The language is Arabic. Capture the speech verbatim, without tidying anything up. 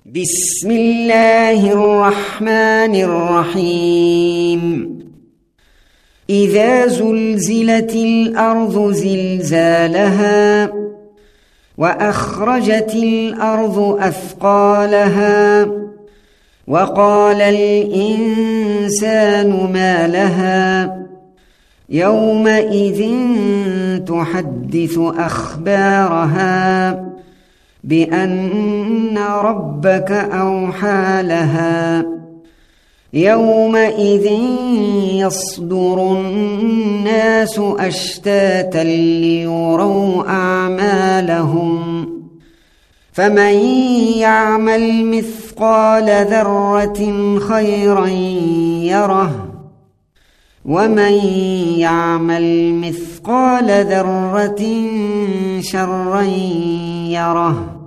بسم الله الرحمن الرحيم إذا زلزلت الأرض زلزالها وأخرجت الأرض أثقالها وقال الإنسان ما لها يومئذ تحدث أخبارها بأن ربك أوحى لها يومئذ يصدر الناس أشتاتا ليروا أعمالهم فمن يعمل مثقال ذرة خيرا يره ومن يعمل مثقال ذرة شرا يره